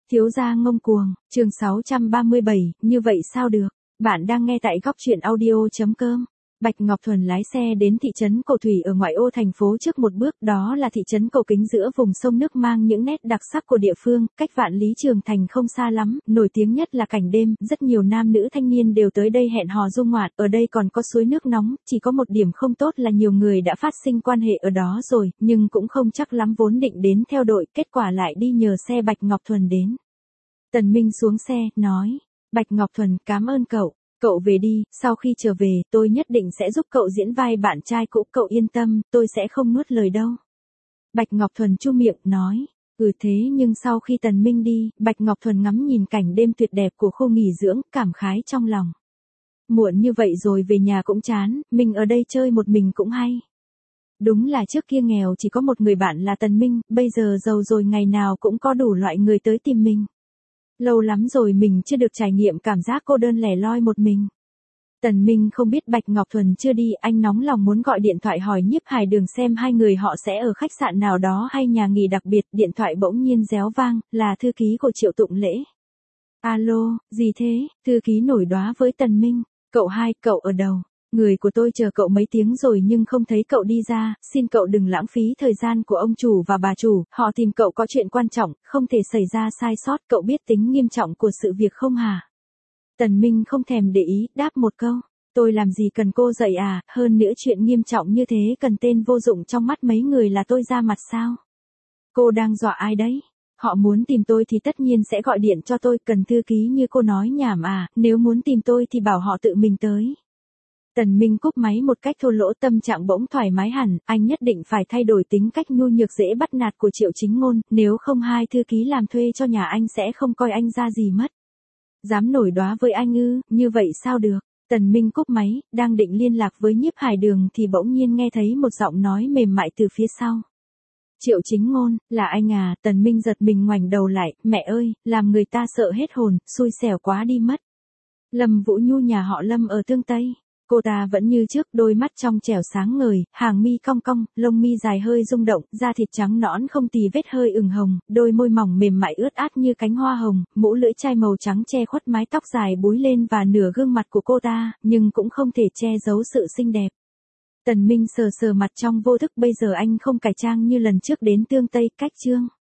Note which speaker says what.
Speaker 1: Thiếu gia ngông cuồng, chương 637, như vậy sao được? Bạn đang nghe tại góc truyện audio.com. Bạch Ngọc Thuần lái xe đến thị trấn Cầu Thủy ở ngoại ô thành phố trước một bước, đó là thị trấn Cầu Kính giữa vùng sông nước mang những nét đặc sắc của địa phương, cách Vạn Lý Trường Thành không xa lắm, nổi tiếng nhất là cảnh đêm, rất nhiều nam nữ thanh niên đều tới đây hẹn hò du ngoạn, ở đây còn có suối nước nóng, chỉ có một điểm không tốt là nhiều người đã phát sinh quan hệ ở đó rồi, nhưng cũng không chắc lắm vốn định đến theo đội, kết quả lại đi nhờ xe Bạch Ngọc Thuần đến. Tần Minh xuống xe, nói, Bạch Ngọc Thuần, cảm ơn cậu. Cậu về đi, sau khi trở về, tôi nhất định sẽ giúp cậu diễn vai bạn trai cũ, cậu yên tâm, tôi sẽ không nuốt lời đâu. Bạch Ngọc Thuần chu miệng, nói, thế nhưng sau khi Tần Minh đi, Bạch Ngọc Thuần ngắm nhìn cảnh đêm tuyệt đẹp của khu nghỉ dưỡng, cảm khái trong lòng. Muộn như vậy rồi về nhà cũng chán, mình ở đây chơi một mình cũng hay. Đúng là trước kia nghèo chỉ có một người bạn là Tần Minh, bây giờ giàu rồi ngày nào cũng có đủ loại người tới tìm mình. Lâu lắm rồi mình chưa được trải nghiệm cảm giác cô đơn lẻ loi một mình. Tần Minh không biết Bạch Ngọc Thuần chưa đi, anh nóng lòng muốn gọi điện thoại hỏi Nhiếp Hải Đường xem hai người họ sẽ ở khách sạn nào đó hay nhà nghỉ đặc biệt, điện thoại bỗng nhiên réo vang, là thư ký của Triệu Tụng Lễ. Alo, gì thế? Thư ký nổi đoá với Tần Minh, cậu hai, cậu ở đâu? Người của tôi chờ cậu mấy tiếng rồi nhưng không thấy cậu đi ra, xin cậu đừng lãng phí thời gian của ông chủ và bà chủ, họ tìm cậu có chuyện quan trọng, không thể xảy ra sai sót, cậu biết tính nghiêm trọng của sự việc không hả? Tần Minh không thèm để ý, đáp một câu, tôi làm gì cần cô dạy à, hơn nữa chuyện nghiêm trọng như thế cần tên vô dụng trong mắt mấy người là tôi ra mặt sao? Cô đang dọa ai đấy? Họ muốn tìm tôi thì tất nhiên sẽ gọi điện cho tôi, cần thư ký như cô nói nhảm à, nếu muốn tìm tôi thì bảo họ tự mình tới. Tần Minh cúp máy một cách thô lỗ, tâm trạng bỗng thoải mái hẳn, anh nhất định phải thay đổi tính cách nhu nhược dễ bắt nạt của Triệu Chính Ngôn, nếu không hai thư ký làm thuê cho nhà anh sẽ không coi anh ra gì mất. Dám nổi đoá với anh ư, như vậy sao được? Tần Minh cúp máy, đang định liên lạc với Nhiếp Hải Đường thì bỗng nhiên nghe thấy một giọng nói mềm mại từ phía sau. Triệu Chính Ngôn, là anh à? Tần Minh giật mình ngoảnh đầu lại, mẹ ơi, làm người ta sợ hết hồn, xui xẻo quá đi mất. Lâm Vũ Nhu nhà họ Lâm ở Thương Tây. Cô ta vẫn như trước, đôi mắt trong trẻo sáng ngời, hàng mi cong cong, lông mi dài hơi rung động, da thịt trắng nõn không tì vết hơi ửng hồng, đôi môi mỏng mềm mại ướt át như cánh hoa hồng, mũ lưỡi chai màu trắng che khuất mái tóc dài búi lên và nửa gương mặt của cô ta, nhưng cũng không thể che giấu sự xinh đẹp. Tần Minh sờ sờ mặt trong vô thức, bây giờ anh không cải trang như lần trước đến Tương Tây, cách chương.